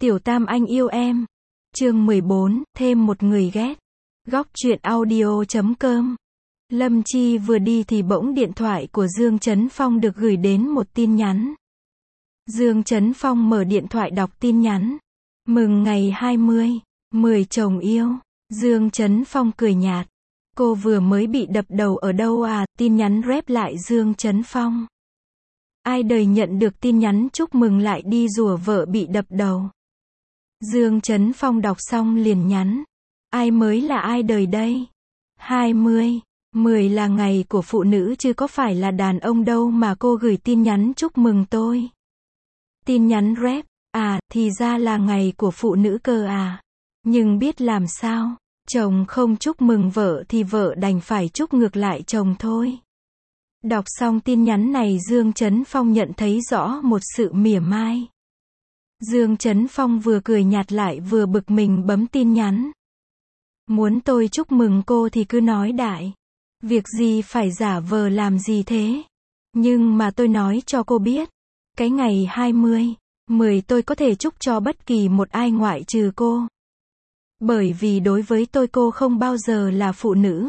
Tiểu Tam anh yêu em. Chương 14, thêm một người ghét. Góc truyện audio.com. Lâm Chi vừa đi thì bỗng điện thoại của Dương Chấn Phong được gửi đến một tin nhắn. Dương Chấn Phong mở điện thoại đọc tin nhắn. Mừng ngày 20, 10 chồng yêu. Dương Chấn Phong cười nhạt. Cô vừa mới bị đập đầu ở đâu à? Tin nhắn rep lại Dương Chấn Phong. Ai đời nhận được tin nhắn chúc mừng lại đi rủa vợ bị đập đầu. Dương Chấn Phong đọc xong liền nhắn. Ai mới là ai đời đây? 20, 10 là ngày của phụ nữ chứ có phải là đàn ông đâu mà cô gửi tin nhắn chúc mừng tôi. Tin nhắn rep, à, thì ra là ngày của phụ nữ cơ à. Nhưng biết làm sao, chồng không chúc mừng vợ thì vợ đành phải chúc ngược lại chồng thôi. Đọc xong tin nhắn này Dương Chấn Phong nhận thấy rõ một sự mỉa mai. Dương Chấn Phong vừa cười nhạt lại vừa bực mình bấm tin nhắn. Muốn tôi chúc mừng cô thì cứ nói đại. Việc gì phải giả vờ làm gì thế? Nhưng mà tôi nói cho cô biết. Cái ngày 20, 10 tôi có thể chúc cho bất kỳ một ai ngoại trừ cô. Bởi vì đối với tôi cô không bao giờ là phụ nữ.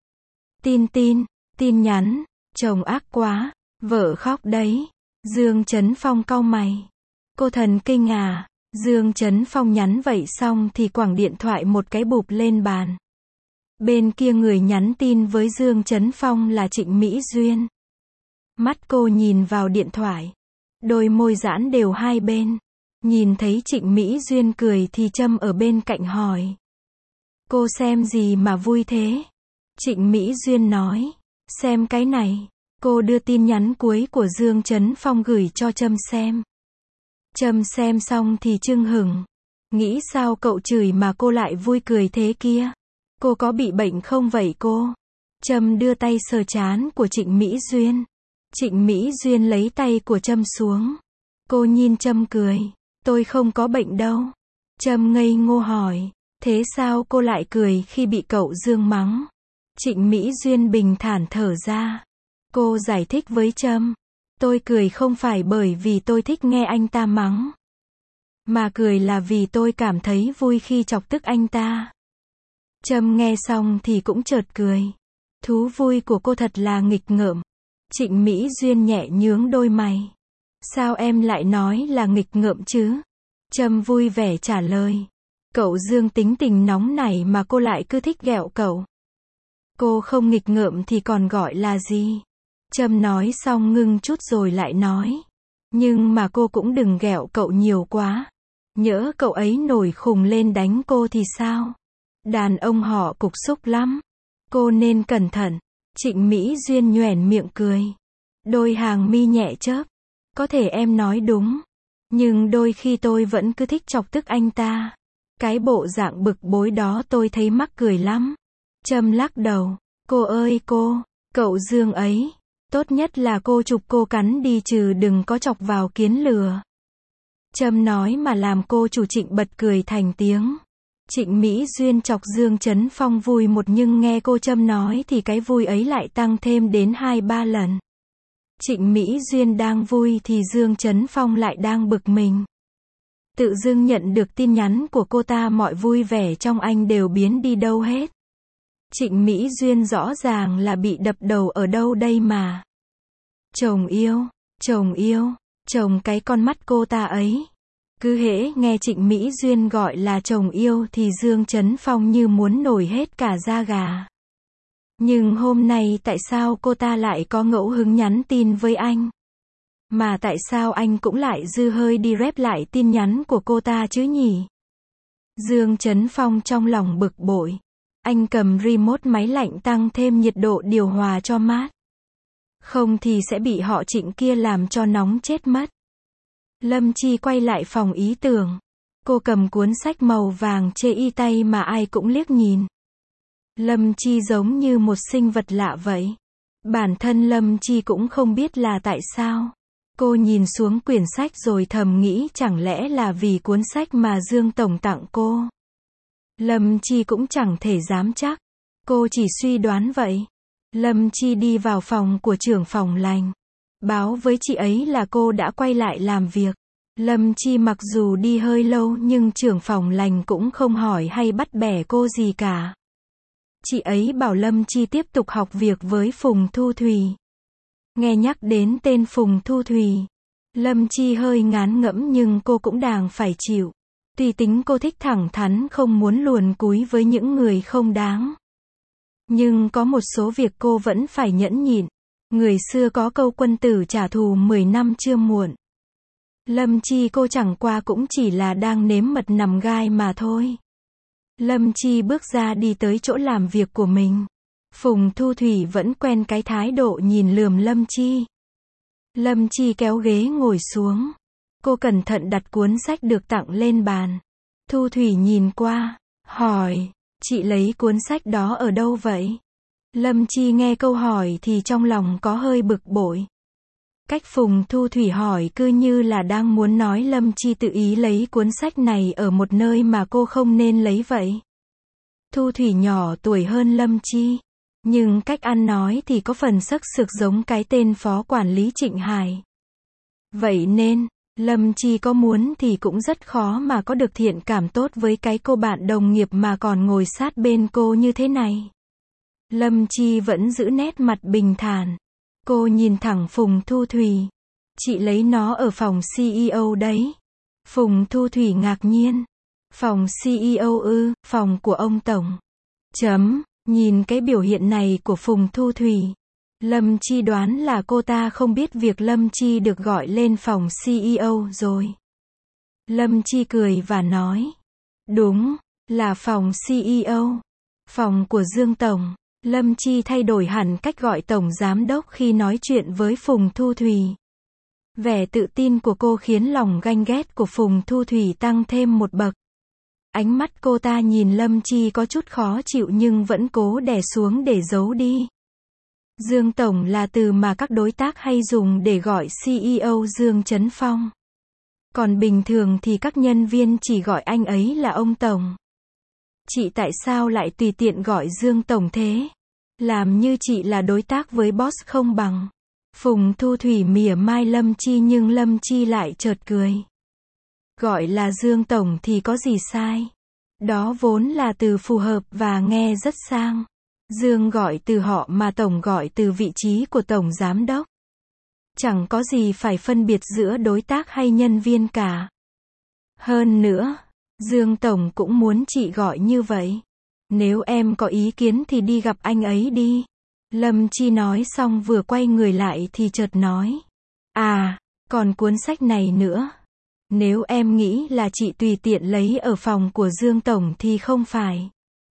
Tin nhắn. Chồng ác quá. Vợ khóc đấy. Dương Chấn Phong cau mày. Cô thần kinh à? Dương Chấn Phong nhắn vậy xong thì quẳng điện thoại một cái bụp lên bàn. Bên kia người nhắn tin với Dương Chấn Phong là Trịnh Mỹ Duyên. Mắt cô nhìn vào điện thoại. Đôi môi giãn đều hai bên. Nhìn thấy Trịnh Mỹ Duyên cười thì Trâm ở bên cạnh hỏi. Cô xem gì mà vui thế? Trịnh Mỹ Duyên nói. Xem cái này. Cô đưa tin nhắn cuối của Dương Chấn Phong gửi cho Trâm xem. Trâm xem xong thì chưng hửng. Nghĩ sao cậu chửi mà cô lại vui cười thế kia? Cô có bị bệnh không vậy cô? Trâm đưa tay sờ trán của Trịnh Mỹ Duyên. Trịnh Mỹ Duyên lấy tay của Trâm xuống. Cô nhìn Trâm cười. Tôi không có bệnh đâu. Trâm ngây ngô hỏi. Thế sao cô lại cười khi bị cậu Dương mắng? Trịnh Mỹ Duyên bình thản thở ra. Cô giải thích với Trâm. Tôi cười không phải bởi vì tôi thích nghe anh ta mắng. Mà cười là vì tôi cảm thấy vui khi chọc tức anh ta. Trâm nghe xong thì cũng chợt cười. Thú vui của cô thật là nghịch ngợm. Trịnh Mỹ Duyên nhẹ nhướng đôi mày. Sao em lại nói là nghịch ngợm chứ? Trâm vui vẻ trả lời. Cậu Dương tính tình nóng này mà cô lại cứ thích ghẹo cậu. Cô không nghịch ngợm thì còn gọi là gì? Trâm nói xong ngưng chút rồi lại nói. Nhưng mà cô cũng đừng ghẹo cậu nhiều quá. Nhỡ cậu ấy nổi khùng lên đánh cô thì sao? Đàn ông họ cục xúc lắm. Cô nên cẩn thận. Trịnh Mỹ Duyên nhoẻn miệng cười. Đôi hàng mi nhẹ chớp. Có thể em nói đúng. Nhưng đôi khi tôi vẫn cứ thích chọc tức anh ta. Cái bộ dạng bực bối đó tôi thấy mắc cười lắm. Trâm lắc đầu. Cô ơi cô, cậu Dương ấy. Tốt nhất là cô chụp cô cắn đi chứ đừng có chọc vào kiến lừa. Trâm nói mà làm cô chủ Trịnh bật cười thành tiếng. Trịnh Mỹ Duyên chọc Dương Chấn Phong vui một nhưng nghe cô Trâm nói thì cái vui ấy lại tăng thêm đến 2-3 lần. Trịnh Mỹ Duyên đang vui thì Dương Chấn Phong lại đang bực mình. Tự dưng nhận được tin nhắn của cô ta mọi vui vẻ trong anh đều biến đi đâu hết. Trịnh Mỹ Duyên rõ ràng là bị đập đầu ở đâu đây mà. Chồng yêu, chồng cái con mắt cô ta ấy. Cứ hễ nghe Trịnh Mỹ Duyên gọi là chồng yêu thì Dương Chấn Phong như muốn nổi hết cả da gà. Nhưng hôm nay tại sao cô ta lại có ngẫu hứng nhắn tin với anh? Mà tại sao anh cũng lại dư hơi đi rep lại tin nhắn của cô ta chứ nhỉ? Dương Chấn Phong trong lòng bực bội. Anh cầm remote máy lạnh tăng thêm nhiệt độ điều hòa cho mát. Không thì sẽ bị họ Trịnh kia làm cho nóng chết mất. Lâm Chi quay lại phòng ý tưởng. Cô cầm cuốn sách màu vàng chê y tay mà ai cũng liếc nhìn. Lâm Chi giống như một sinh vật lạ vậy. Bản thân Lâm Chi cũng không biết là tại sao. Cô nhìn xuống quyển sách rồi thầm nghĩ chẳng lẽ là vì cuốn sách mà Dương Tổng tặng cô. Lâm Chi cũng chẳng thể dám chắc. Cô chỉ suy đoán vậy. Lâm Chi đi vào phòng của trưởng phòng lành. Báo với chị ấy là cô đã quay lại làm việc. Lâm Chi mặc dù đi hơi lâu nhưng trưởng phòng lành cũng không hỏi hay bắt bẻ cô gì cả. Chị ấy bảo Lâm Chi tiếp tục học việc với Phùng Thu Thủy. Nghe nhắc đến tên Phùng Thu Thủy, Lâm Chi hơi ngán ngẫm nhưng cô cũng đành phải chịu. Tuy tính cô thích thẳng thắn không muốn luồn cúi với những người không đáng. Nhưng có một số việc cô vẫn phải nhẫn nhịn. Người xưa có câu quân tử trả thù 10 năm chưa muộn. Lâm Chi cô chẳng qua cũng chỉ là đang nếm mật nằm gai mà thôi. Lâm Chi bước ra đi tới chỗ làm việc của mình. Phùng Thu Thủy vẫn quen cái thái độ nhìn lườm Lâm Chi. Lâm Chi kéo ghế ngồi xuống. Cô cẩn thận đặt cuốn sách được tặng lên bàn. Thu Thủy nhìn qua, hỏi, chị lấy cuốn sách đó ở đâu vậy? Lâm Chi nghe câu hỏi thì trong lòng có hơi bực bội. Cách Phùng Thu Thủy hỏi cứ như là đang muốn nói Lâm Chi tự ý lấy cuốn sách này ở một nơi mà cô không nên lấy vậy. Thu Thủy nhỏ tuổi hơn Lâm Chi, nhưng cách ăn nói thì có phần sắc sược giống cái tên phó quản lý Trịnh Hải. Vậy nên, Lâm Chi có muốn thì cũng rất khó mà có được thiện cảm tốt với cái cô bạn đồng nghiệp mà còn ngồi sát bên cô như thế này. Lâm Chi vẫn giữ nét mặt bình thản. Cô nhìn thẳng Phùng Thu Thủy. Chị lấy nó ở phòng CEO đấy. Phùng Thu Thủy ngạc nhiên. Phòng CEO ư, phòng của ông Tổng. Nhìn cái biểu hiện này của Phùng Thu Thủy. Lâm Chi đoán là cô ta không biết việc Lâm Chi được gọi lên phòng CEO rồi. Lâm Chi cười và nói. Đúng, là phòng CEO. Phòng của Dương Tổng. Lâm Chi thay đổi hẳn cách gọi Tổng Giám Đốc khi nói chuyện với Phùng Thu Thủy. Vẻ tự tin của cô khiến lòng ganh ghét của Phùng Thu Thủy tăng thêm một bậc. Ánh mắt cô ta nhìn Lâm Chi có chút khó chịu nhưng vẫn cố đè xuống để giấu đi. Dương Tổng là từ mà các đối tác hay dùng để gọi CEO Dương Chấn Phong. Còn bình thường thì các nhân viên chỉ gọi anh ấy là ông Tổng. Chị tại sao lại tùy tiện gọi Dương Tổng thế? Làm như chị là đối tác với boss không bằng. Phùng Thu Thủy mỉa mai Lâm Chi nhưng Lâm Chi lại chợt cười. Gọi là Dương Tổng thì có gì sai? Đó vốn là từ phù hợp và nghe rất sang. Dương gọi từ họ mà Tổng gọi từ vị trí của Tổng Giám Đốc. Chẳng có gì phải phân biệt giữa đối tác hay nhân viên cả. Hơn nữa, Dương Tổng cũng muốn chị gọi như vậy. Nếu em có ý kiến thì đi gặp anh ấy đi. Lâm Chi nói xong vừa quay người lại thì chợt nói. À, còn cuốn sách này nữa. Nếu em nghĩ là chị tùy tiện lấy ở phòng của Dương Tổng thì không phải.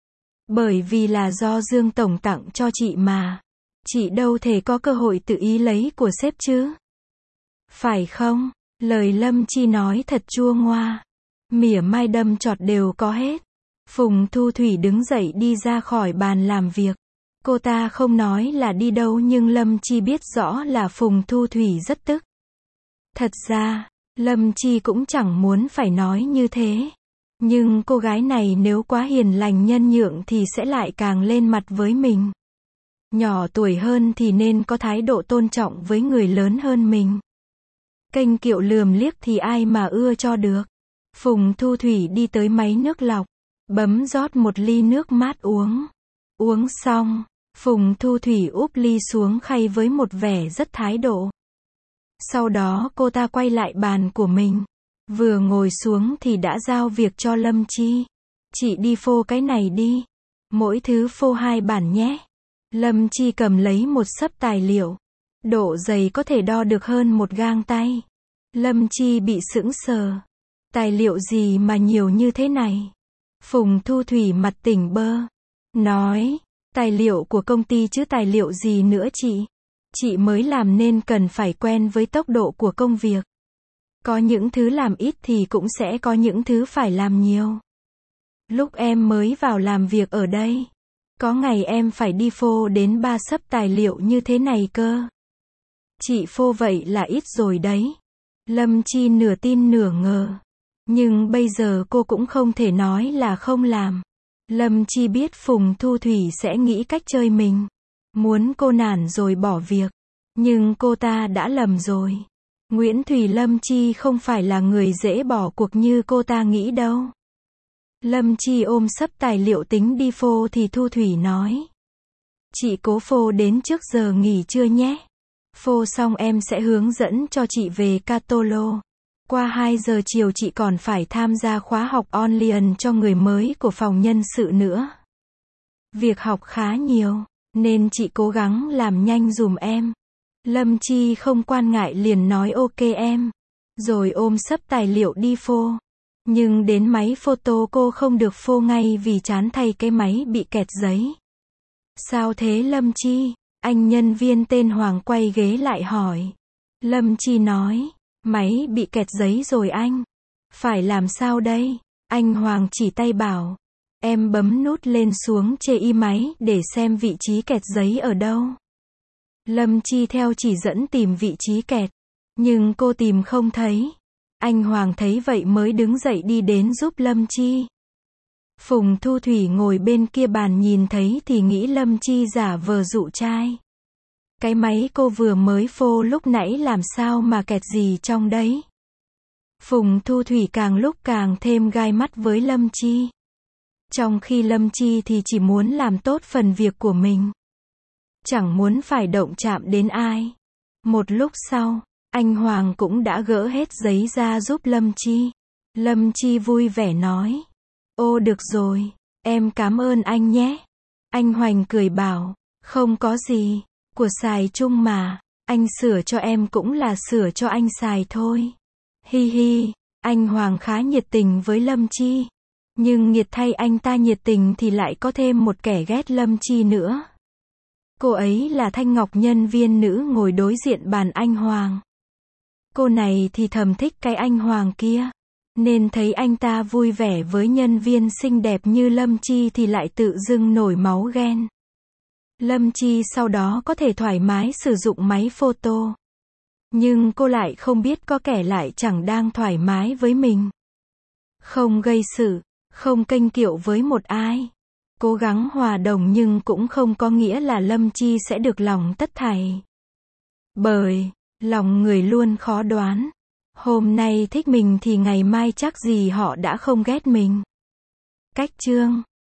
Bởi vì là do Dương Tổng tặng cho chị mà. Chị đâu thể có cơ hội tự ý lấy của sếp chứ. Phải không? Lời Lâm Chi nói thật chua ngoa. Mỉa mai đâm chọt đều có hết. Phùng Thu Thủy đứng dậy đi ra khỏi bàn làm việc. Cô ta không nói là đi đâu nhưng Lâm Chi biết rõ là Phùng Thu Thủy rất tức. Thật ra, Lâm Chi cũng chẳng muốn phải nói như thế. Nhưng cô gái này nếu quá hiền lành nhân nhượng thì sẽ lại càng lên mặt với mình. Nhỏ tuổi hơn thì nên có thái độ tôn trọng với người lớn hơn mình. Kênh kiệu lườm liếc thì ai mà ưa cho được. Phùng Thu Thủy đi tới máy nước lọc, bấm rót một ly nước mát uống. Uống xong, Phùng Thu Thủy úp ly xuống khay với một vẻ rất thái độ. Sau đó cô ta quay lại bàn của mình. Vừa ngồi xuống thì đã giao việc cho Lâm Chi. Chị đi phô cái này đi. Mỗi thứ phô 2 bản nhé. Lâm Chi cầm lấy một xấp tài liệu. Độ dày có thể đo được hơn một gang tay. Lâm Chi bị sững sờ. Tài liệu gì mà nhiều như thế này? Phùng Thu Thủy mặt tỉnh bơ. Nói, tài liệu của công ty chứ tài liệu gì nữa chị? Chị mới làm nên cần phải quen với tốc độ của công việc. Có những thứ làm ít thì cũng sẽ có những thứ phải làm nhiều. Lúc em mới vào làm việc ở đây, có ngày em phải đi phô đến 3 xấp tài liệu như thế này cơ. Chị phô vậy là ít rồi đấy. Lâm Chi nửa tin nửa ngờ. Nhưng bây giờ cô cũng không thể nói là không làm. Lâm Chi biết Phùng Thu Thủy sẽ nghĩ cách chơi mình. Muốn cô nản rồi bỏ việc. Nhưng cô ta đã lầm rồi. Nguyễn Thùy Lâm Chi không phải là người dễ bỏ cuộc như cô ta nghĩ đâu. Lâm Chi ôm xấp tài liệu tính đi phô thì Thu Thủy nói. Chị cố phô đến trước giờ nghỉ trưa nhé. Phô xong em sẽ hướng dẫn cho chị về Catolo. Qua 2 giờ chiều chị còn phải tham gia khóa học online cho người mới của phòng nhân sự nữa. Việc học khá nhiều, nên chị cố gắng làm nhanh dùm em. Lâm Chi không quan ngại liền nói ok em. Rồi ôm xấp tài liệu đi phô. Nhưng đến máy photo cô không được phô ngay vì chán thay cái máy bị kẹt giấy. Sao thế Lâm Chi? Anh nhân viên tên Hoàng quay ghế lại hỏi. Lâm Chi nói, máy bị kẹt giấy rồi anh. Phải làm sao đây? Anh Hoàng chỉ tay bảo. Em bấm nút lên xuống chê máy để xem vị trí kẹt giấy ở đâu. Lâm Chi theo chỉ dẫn tìm vị trí kẹt. Nhưng cô tìm không thấy. Anh Hoàng thấy vậy mới đứng dậy đi đến giúp Lâm Chi. Phùng Thu Thủy ngồi bên kia bàn nhìn thấy thì nghĩ Lâm Chi giả vờ dụ trai. Cái máy cô vừa mới phô lúc nãy làm sao mà kẹt gì trong đấy. Phùng Thu Thủy càng lúc càng thêm gai mắt với Lâm Chi. Trong khi Lâm Chi thì chỉ muốn làm tốt phần việc của mình. Chẳng muốn phải động chạm đến ai. Một lúc sau, anh Hoàng cũng đã gỡ hết giấy ra giúp Lâm Chi. Lâm Chi vui vẻ nói. Ô được rồi, em cảm ơn anh nhé. Anh Hoành cười bảo, không có gì, của xài chung mà, anh sửa cho em cũng là sửa cho anh xài thôi. Hi hi, anh Hoàng khá nhiệt tình với Lâm Chi. Nhưng nghiệt thay anh ta nhiệt tình thì lại có thêm một kẻ ghét Lâm Chi nữa. Cô ấy là Thanh Ngọc nhân viên nữ ngồi đối diện bàn anh Hoàng. Cô này thì thầm thích cái anh Hoàng kia. Nên thấy anh ta vui vẻ với nhân viên xinh đẹp như Lâm Chi thì lại tự dưng nổi máu ghen. Lâm Chi sau đó có thể thoải mái sử dụng máy photo. Nhưng cô lại không biết có kẻ lại chẳng đang thoải mái với mình. Không gây sự, không kênh kiệu với một ai. Cố gắng hòa đồng nhưng cũng không có nghĩa là Lâm Chi sẽ được lòng tất thảy. Bởi, lòng người luôn khó đoán. Hôm nay thích mình thì ngày mai chắc gì họ đã không ghét mình. Cách chương